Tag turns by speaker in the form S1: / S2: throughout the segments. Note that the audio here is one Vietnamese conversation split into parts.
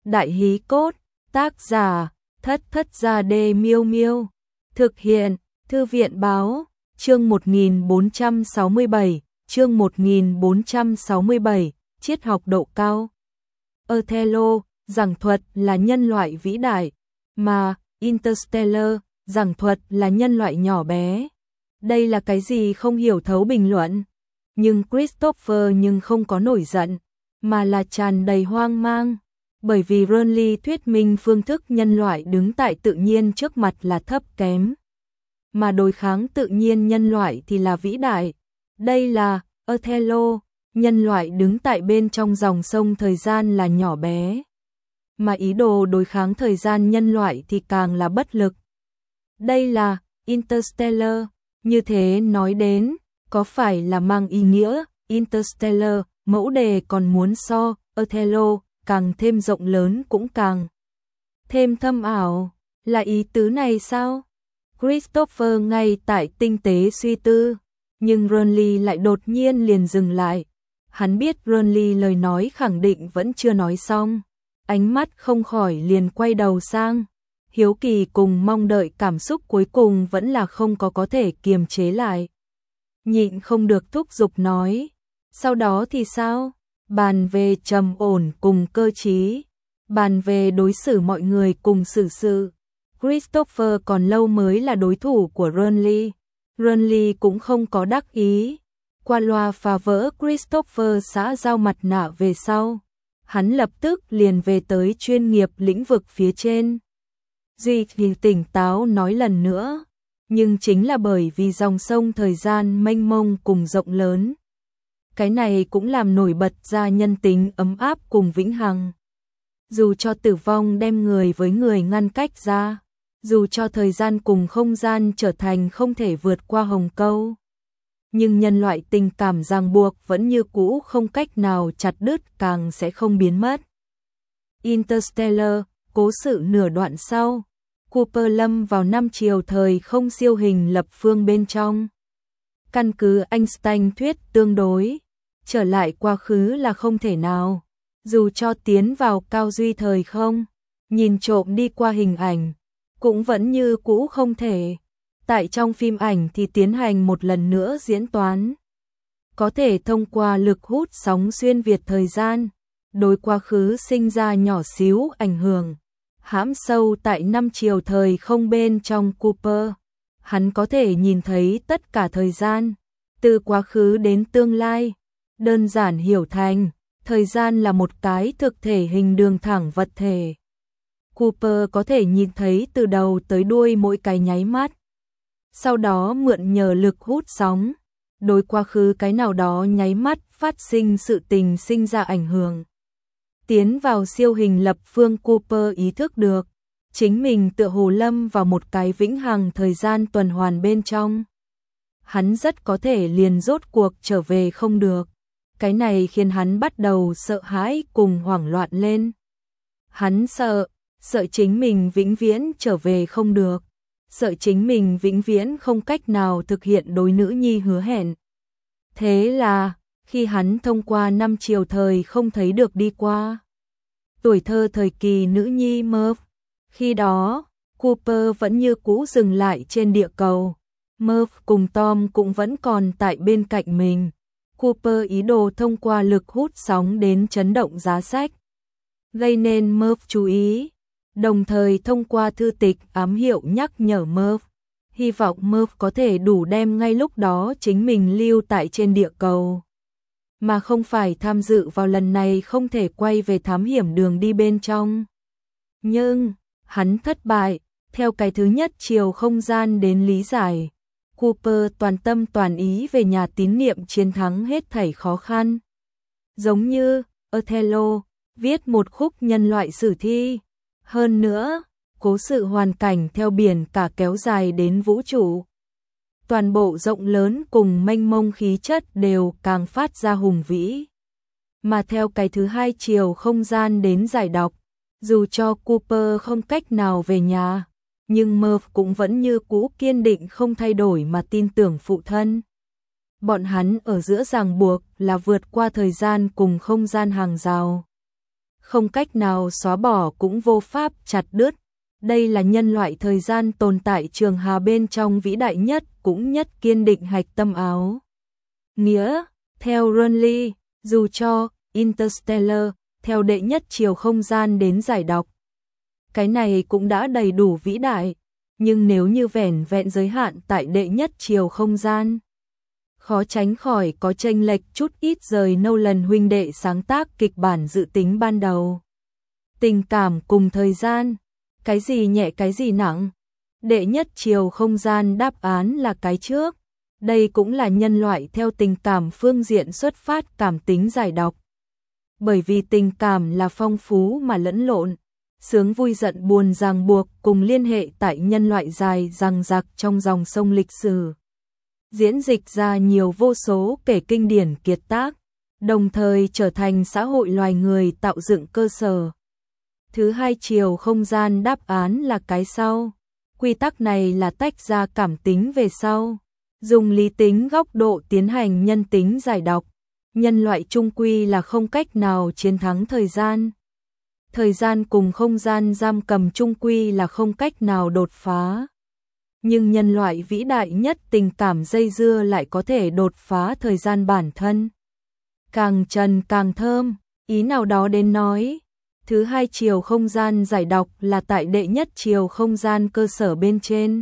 S1: Đại hí cốt, tác giả, Thất Thất Gia Đê Miêu Miêu. Thực hiện, Thư viện báo, chương 1467, chương 1467, triết học độ cao. Othello, giảng thuật là nhân loại vĩ đại, mà Interstellar, giảng thuật là nhân loại nhỏ bé. Đây là cái gì không hiểu thấu bình luận. Nhưng Christopher không có nổi giận, mà là tràn đầy hoang mang. Bởi vì Burnley thuyết minh phương thức nhân loại đứng tại tự nhiên trước mặt là thấp kém, mà đối kháng tự nhiên nhân loại thì là vĩ đại. Đây là Othello, nhân loại đứng tại bên trong dòng sông thời gian là nhỏ bé, mà ý đồ đối kháng thời gian nhân loại thì càng là bất lực. Đây là Interstellar, như thế nói đến, có phải là mang ý nghĩa Interstellar, mẫu đề còn muốn so Othello càng thêm rộng lớn cũng càng thêm thâm ảo, là ý tứ này sao? Christopher ngay tại tinh tế suy tư, nhưng Burnley lại đột nhiên liền dừng lại. Hắn biết Burnley lời nói khẳng định vẫn chưa nói xong, ánh mắt không khỏi liền quay đầu sang. Hiếu kỳ cùng mong đợi cảm xúc cuối cùng vẫn là không có thể kiềm chế lại. Nhịn không được thúc giục nói, sau đó thì sao? Bàn về trầm ổn cùng cơ trí, bàn về đối xử mọi người cùng xử sự. Christopher còn lâu mới là đối thủ của Burnley. Burnley cũng không có đắc ý. Qua loa phá vỡ Christopher xã giao mặt nạ về sau, hắn lập tức liền về tới chuyên nghiệp lĩnh vực phía trên. Duy thì tỉnh táo nói lần nữa, nhưng chính là bởi vì dòng sông thời gian mênh mông cùng rộng lớn. Cái này cũng làm nổi bật ra nhân tính ấm áp cùng vĩnh hằng. Dù cho tử vong đem người với người ngăn cách ra, dù cho thời gian cùng không gian trở thành không thể vượt qua hồng câu, nhưng nhân loại tình cảm ràng buộc vẫn như cũ không cách nào chặt đứt, càng sẽ không biến mất. Interstellar, cố sự nửa đoạn sau, Cooper lâm vào năm chiều thời không siêu hình lập phương bên trong. Căn cứ Einstein thuyết tương đối, trở lại quá khứ là không thể nào, dù cho tiến vào cao duy thời không, nhìn trộm đi qua hình ảnh, cũng vẫn như cũ không thể. Tại trong phim ảnh thì tiến hành một lần nữa diễn toán. Có thể thông qua lực hút sóng xuyên việt thời gian, đối quá khứ sinh ra nhỏ xíu ảnh hưởng, hãm sâu tại năm chiều thời không bên trong Cooper. Hắn có thể nhìn thấy tất cả thời gian, từ quá khứ đến tương lai. Đơn giản hiểu thành, thời gian là một cái thực thể hình đường thẳng vật thể. Cooper có thể nhìn thấy từ đầu tới đuôi mỗi cái nháy mắt. Sau đó mượn nhờ lực hút sóng, đối quá khứ cái nào đó nháy mắt phát sinh sự tình sinh ra ảnh hưởng. Tiến vào siêu hình lập phương, Cooper ý thức được, chính mình tựa hồ lâm vào một cái vĩnh hằng thời gian tuần hoàn bên trong. Hắn rất có thể liền rốt cuộc trở về không được. Cái này khiến hắn bắt đầu sợ hãi cùng hoảng loạn lên. Hắn sợ chính mình vĩnh viễn trở về không được, sợ chính mình vĩnh viễn không cách nào thực hiện đối nữ nhi hứa hẹn. Thế là, khi hắn thông qua năm chiều thời không thấy được đi qua tuổi thơ thời kỳ nữ nhi Merv, khi đó, Cooper vẫn như cũ dừng lại trên địa cầu. Merv cùng Tom cũng vẫn còn tại bên cạnh mình. Cooper ý đồ thông qua lực hút sóng đến chấn động giá sách, gây nên Merv chú ý, đồng thời thông qua thư tịch ám hiệu nhắc nhở Merv, hy vọng Merv có thể đủ đem ngay lúc đó chính mình lưu tại trên địa cầu, mà không phải tham dự vào lần này không thể quay về thám hiểm đường đi bên trong. Nhưng, hắn thất bại, theo cái thứ nhất chiều không gian đến lý giải. Cooper toàn tâm toàn ý về nhà tín niệm chiến thắng hết thảy khó khăn. Giống như Othello, viết một khúc nhân loại sử thi. Hơn nữa, cố sự hoàn cảnh theo biển cả kéo dài đến vũ trụ. Toàn bộ rộng lớn cùng mênh mông khí chất đều càng phát ra hùng vĩ. Mà theo cái thứ hai chiều không gian đến giải đọc, dù cho Cooper không cách nào về nhà, nhưng Merv cũng vẫn như cũ kiên định không thay đổi mà tin tưởng phụ thân. Bọn hắn ở giữa ràng buộc là vượt qua thời gian cùng không gian hàng rào. không cách nào xóa bỏ cũng vô pháp chặt đứt. Đây là nhân loại thời gian tồn tại trường hà bên trong vĩ đại nhất cũng nhất kiên định hạch tâm áo nghĩa. Theo Runley, dù cho Interstellar, theo đệ nhất chiều không gian đến giải đọc, cái này cũng đã đầy đủ vĩ đại, nhưng nếu như vẻn vẹn giới hạn tại đệ nhất chiều không gian, khó tránh khỏi có chênh lệch chút ít rời Nolan huynh đệ sáng tác kịch bản dự tính ban đầu. Tình cảm cùng thời gian, cái gì nhẹ cái gì nặng? Đệ nhất chiều không gian đáp án là cái trước. Đây cũng là nhân loại theo tình cảm phương diện xuất phát cảm tính giải đọc. Bởi vì tình cảm là phong phú mà lẫn lộn, sướng vui giận buồn ràng buộc cùng liên hệ tại nhân loại dài dằng dặc trong dòng sông lịch sử. Diễn dịch ra nhiều vô số kể kinh điển kiệt tác, đồng thời trở thành xã hội loài người tạo dựng cơ sở. Thứ hai chiều không gian đáp án là cái sau. Quy tắc này là tách ra cảm tính về sau, dùng lý tính góc độ tiến hành nhân tính giải đọc. Nhân loại chung quy là không cách nào chiến thắng thời gian. Thời gian cùng không gian giam cầm chung quy là không cách nào đột phá. Nhưng nhân loại vĩ đại nhất tình cảm dây dưa lại có thể đột phá thời gian bản thân. Càng trần càng thơm, ý nào đó đến nói. Thứ hai chiều không gian giải đọc là tại đệ nhất chiều không gian cơ sở bên trên.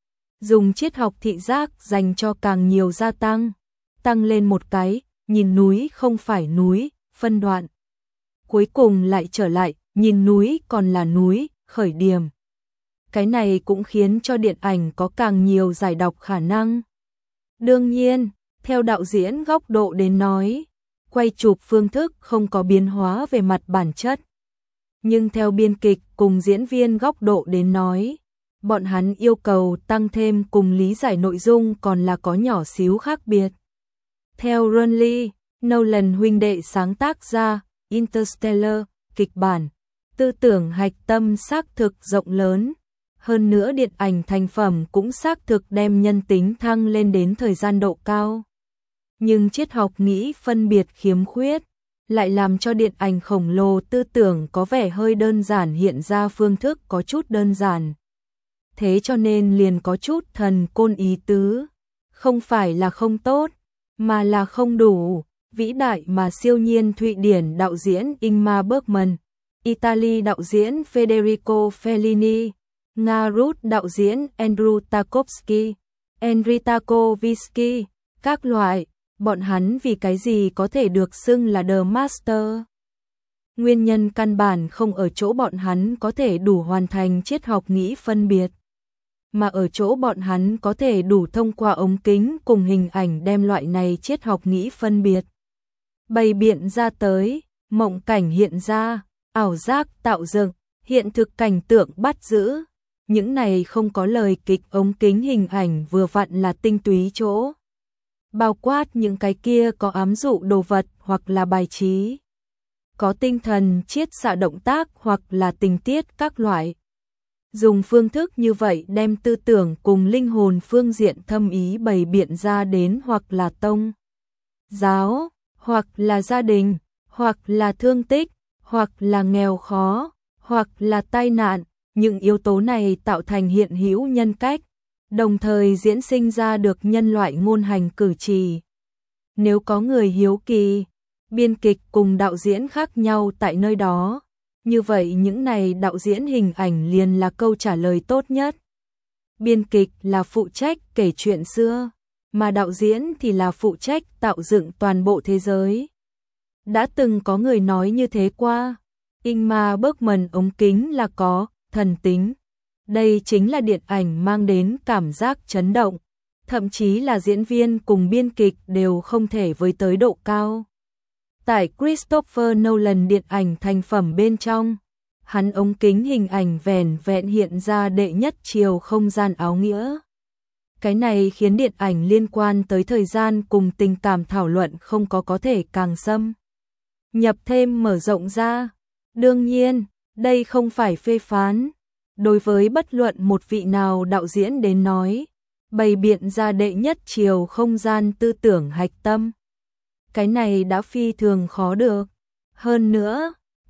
S1: Dùng triết học thị giác dành cho càng nhiều gia tăng lên một cái, nhìn núi không phải núi, phân đoạn. Cuối cùng lại trở lại, nhìn núi còn là núi, khởi điểm. Cái này cũng khiến cho điện ảnh có càng nhiều giải đọc khả năng. Đương nhiên, theo đạo diễn góc độ đến nói, quay chụp phương thức không có biến hóa về mặt bản chất. Nhưng theo biên kịch cùng diễn viên góc độ đến nói, bọn hắn yêu cầu tăng thêm cùng lý giải nội dung còn là có nhỏ xíu khác biệt. Theo Runley, Nolan huynh đệ sáng tác ra Interstellar, kịch bản, tư tưởng hạch tâm xác thực rộng lớn. Hơn nữa điện ảnh thành phẩm cũng xác thực đem nhân tính thăng lên đến thời gian độ cao. Nhưng triết học nghĩ phân biệt khiếm khuyết, lại làm cho điện ảnh khổng lồ tư tưởng có vẻ hơi đơn giản hiện ra phương thức có chút đơn giản. Thế cho nên liền có chút thần côn ý tứ, không phải là không tốt, mà là không đủ. Vĩ đại mà siêu nhiên Thụy Điển đạo diễn Ingmar Bergman, Italy đạo diễn Federico Fellini, Nga Rus đạo diễn Andrew Tarkovsky, Henry Tarkovsky, các loại, bọn hắn vì cái gì có thể được xưng là The Master. Nguyên nhân căn bản không ở chỗ bọn hắn có thể đủ hoàn thành triết học nghĩ phân biệt, mà ở chỗ bọn hắn có thể đủ thông qua ống kính cùng hình ảnh đem loại này triết học nghĩ phân biệt bày biện ra tới, mộng cảnh hiện ra, ảo giác tạo dựng, hiện thực cảnh tượng bắt giữ. Những này không có lời kịch ống kính hình ảnh vừa vặn là tinh túy chỗ. Bao quát những cái kia có ám dụ đồ vật hoặc là bài trí. Có tinh thần chiết xạ động tác hoặc là tình tiết các loại. Dùng phương thức như vậy đem tư tưởng cùng linh hồn phương diện thâm ý bày biện ra đến hoặc là tông giáo, hoặc là gia đình, hoặc là thương tích, hoặc là nghèo khó, hoặc là tai nạn. Những yếu tố này tạo thành hiện hữu nhân cách, đồng thời diễn sinh ra được nhân loại ngôn hành cử chỉ. Nếu có người hiếu kỳ, biên kịch cùng đạo diễn khác nhau tại nơi đó, như vậy những này đạo diễn hình ảnh liền là câu trả lời tốt nhất. Biên kịch là phụ trách kể chuyện xưa, mà đạo diễn thì là phụ trách tạo dựng toàn bộ thế giới. Đã từng có người nói như thế qua, Ingmar Bergman ống kính là có thần tính. Đây chính là điện ảnh mang đến cảm giác chấn động, thậm chí là diễn viên cùng biên kịch đều không thể với tới độ cao. Tại Christopher Nolan điện ảnh thành phẩm bên trong, hắn ống kính hình ảnh vẻn vẹn hiện ra đệ nhất chiều không gian áo nghĩa. Cái này khiến điện ảnh liên quan tới thời gian cùng tình cảm thảo luận không có thể càng xâm nhập thêm mở rộng ra. Đương nhiên, đây không phải phê phán. Đối với bất luận một vị nào đạo diễn đến nói, bày biện ra đệ nhất chiều không gian tư tưởng hạch tâm. Cái này đã phi thường khó được. Hơn nữa,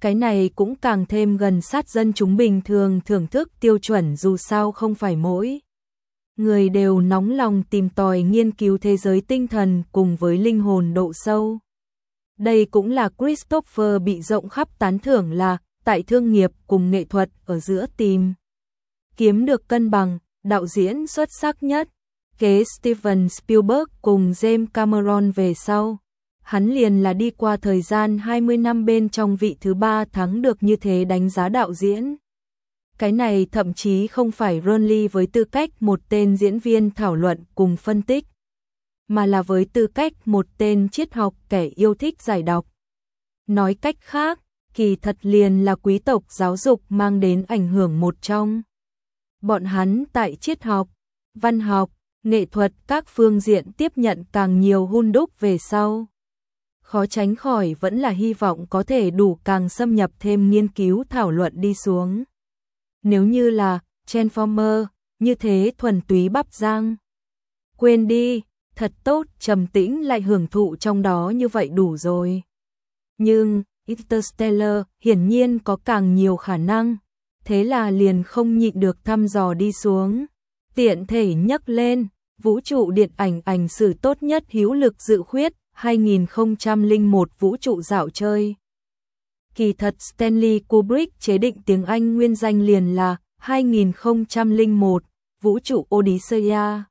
S1: Cái này cũng càng thêm gần sát dân chúng bình thường thưởng thức tiêu chuẩn, dù sao không phải mỗi người đều nóng lòng tìm tòi nghiên cứu thế giới tinh thần cùng với linh hồn độ sâu. Đây cũng là Christopher bị rộng khắp tán thưởng là tại thương nghiệp cùng nghệ thuật ở giữa tìm kiếm được cân bằng. Đạo diễn xuất sắc nhất kế Steven Spielberg cùng James Cameron về sau. Hắn liền là đi qua thời gian 20 năm bên trong vị thứ 3 thắng được như thế đánh giá đạo diễn. Cái này thậm chí không phải Ronly với tư cách một tên diễn viên thảo luận cùng phân tích, mà là với tư cách một tên triết học kẻ yêu thích giải đọc. Nói cách khác, kỳ thật liền là quý tộc giáo dục mang đến ảnh hưởng một trong. Bọn hắn tại triết học, văn học, nghệ thuật các phương diện tiếp nhận càng nhiều hun đúc về sau. Khó tránh khỏi vẫn là hy vọng có thể đủ càng xâm nhập thêm nghiên cứu thảo luận đi xuống. Nếu như là Transformer, như thế thuần túy bắp rang. Quên đi, thật tốt, trầm tĩnh lại hưởng thụ trong đó như vậy đủ rồi. Nhưng Interstellar hiển nhiên có càng nhiều khả năng, thế là liền không nhịn được thăm dò đi xuống. Tiện thể nhắc lên, vũ trụ điện ảnh ảnh sử tốt nhất hữu lực dự khuyết 2001 vũ trụ dạo chơi. Kỳ thật Stanley Kubrick chế định tiếng Anh nguyên danh liền là 2001 vũ trụ Odyssey.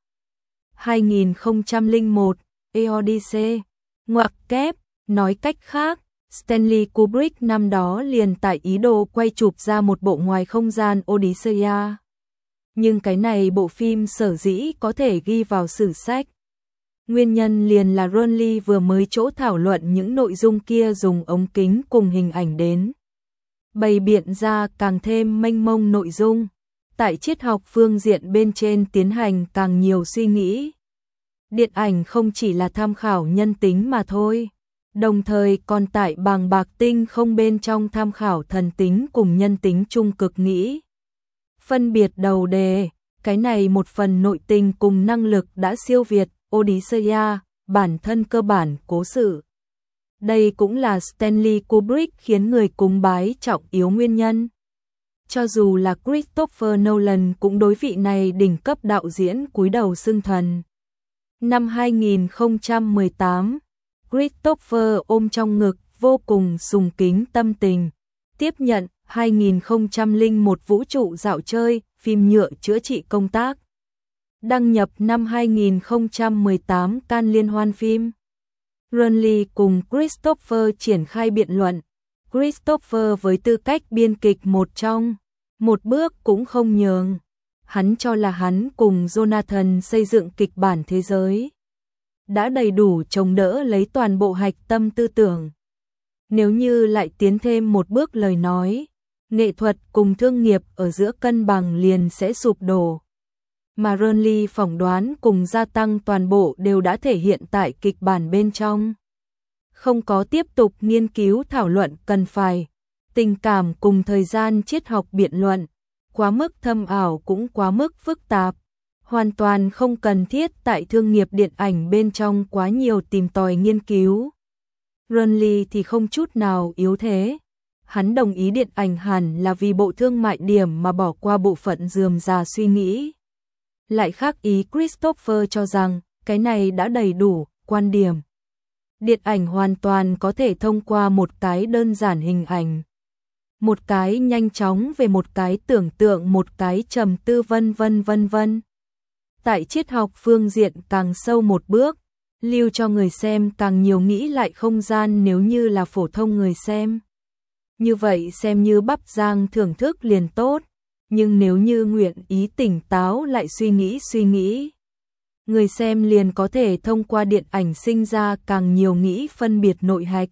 S1: 2001 Odyssey. Ngoặc kép, nói cách khác, Stanley Kubrick năm đó liền tại ý đồ quay chụp ra một bộ ngoài không gian Odyssey. Nhưng cái này bộ phim sở dĩ có thể ghi vào sử sách. Nguyên nhân liền là Ronly vừa mới chỗ thảo luận những nội dung kia dùng ống kính cùng hình ảnh đến bày biện ra càng thêm mênh mông nội dung. Tại triết học phương diện bên trên tiến hành càng nhiều suy nghĩ. Điện ảnh không chỉ là tham khảo nhân tính mà thôi, đồng thời còn tại bàng bạc tinh không bên trong tham khảo thần tính cùng nhân tính trung cực nghĩ. Phân biệt đầu đề, cái này một phần nội tình cùng năng lực đã siêu việt Odyssey, bản thân cơ bản cố sự. Đây cũng là Stanley Kubrick khiến người cúng bái trọng yếu nguyên nhân. Cho dù là Christopher Nolan cũng đối vị này đỉnh cấp đạo diễn cúi đầu xưng thần. Năm 2018, Christopher ôm trong ngực vô cùng sùng kính tâm tình, tiếp nhận 2001 vũ trụ dạo chơi, phim nhựa chữa trị công tác. Đăng nhập năm 2018 Cannes liên hoan phim. Ronly cùng Christopher triển khai biện luận. Christopher với tư cách biên kịch một trong, một bước cũng không nhường. Hắn cho là hắn cùng Jonathan xây dựng kịch bản thế giới đã đầy đủ chống đỡ lấy toàn bộ hạch tâm tư tưởng. Nếu như lại tiến thêm một bước lời nói, nghệ thuật cùng thương nghiệp ở giữa cân bằng liền sẽ sụp đổ. Mà Ronly phỏng đoán cùng gia tăng toàn bộ đều đã thể hiện tại kịch bản bên trong. Không có tiếp tục nghiên cứu thảo luận cần phải, tình cảm cùng thời gian triết học biện luận, quá mức thâm ảo cũng quá mức phức tạp, hoàn toàn không cần thiết tại thương nghiệp điện ảnh bên trong quá nhiều tìm tòi nghiên cứu. Ronly thì không chút nào yếu thế. Hắn đồng ý điện ảnh hẳn là vì bộ thương mại điểm mà bỏ qua bộ phận rườm rà suy nghĩ. Lại khác ý Christopher cho rằng, cái này đã đầy đủ, quan điểm. Điện ảnh hoàn toàn có thể thông qua một cái đơn giản hình ảnh. Một cái nhanh chóng về một cái tưởng tượng, một cái trầm tư vân vân. Tại triết học phương diện càng sâu một bước, lưu cho người xem càng nhiều nghĩ lại không gian nếu như là phổ thông người xem. Như vậy xem như bắp rang thưởng thức liền tốt, nhưng nếu như nguyện ý tỉnh táo lại suy nghĩ, người xem liền có thể thông qua điện ảnh sinh ra càng nhiều nghĩ phân biệt nội hạch.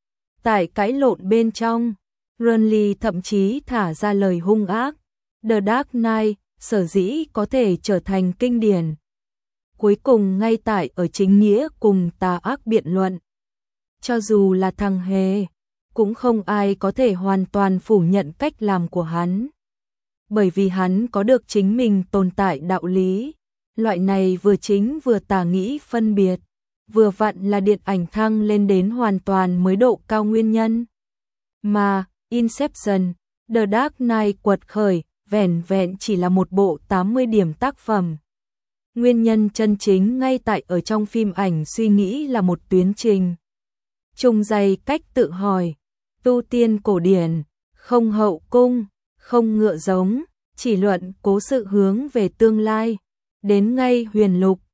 S1: Tại cãi lộn bên trong, Ronly thậm chí thả ra lời hung ác. The Dark Knight sở dĩ có thể trở thành kinh điển, cuối cùng ngay tại ở chính nghĩa cùng tà ác biện luận. Cho dù là thằng hề, cũng không ai có thể hoàn toàn phủ nhận cách làm của hắn. Bởi vì hắn có được chính mình tồn tại đạo lý. Loại này vừa chính vừa tà nghĩ phân biệt, vừa vặn là điện ảnh thăng lên đến hoàn toàn mới độ cao nguyên nhân. Mà, Inception, The Dark Knight quật khởi, vẻn vẹn chỉ là một bộ 80 điểm tác phẩm. Nguyên nhân chân chính ngay tại ở trong phim ảnh suy nghĩ là một tuyến trình trùng dày cách tự hỏi, tu tiên cổ điển, không hậu cung, không ngựa giống, chỉ luận cố sự hướng về tương lai, đến ngay huyền lục,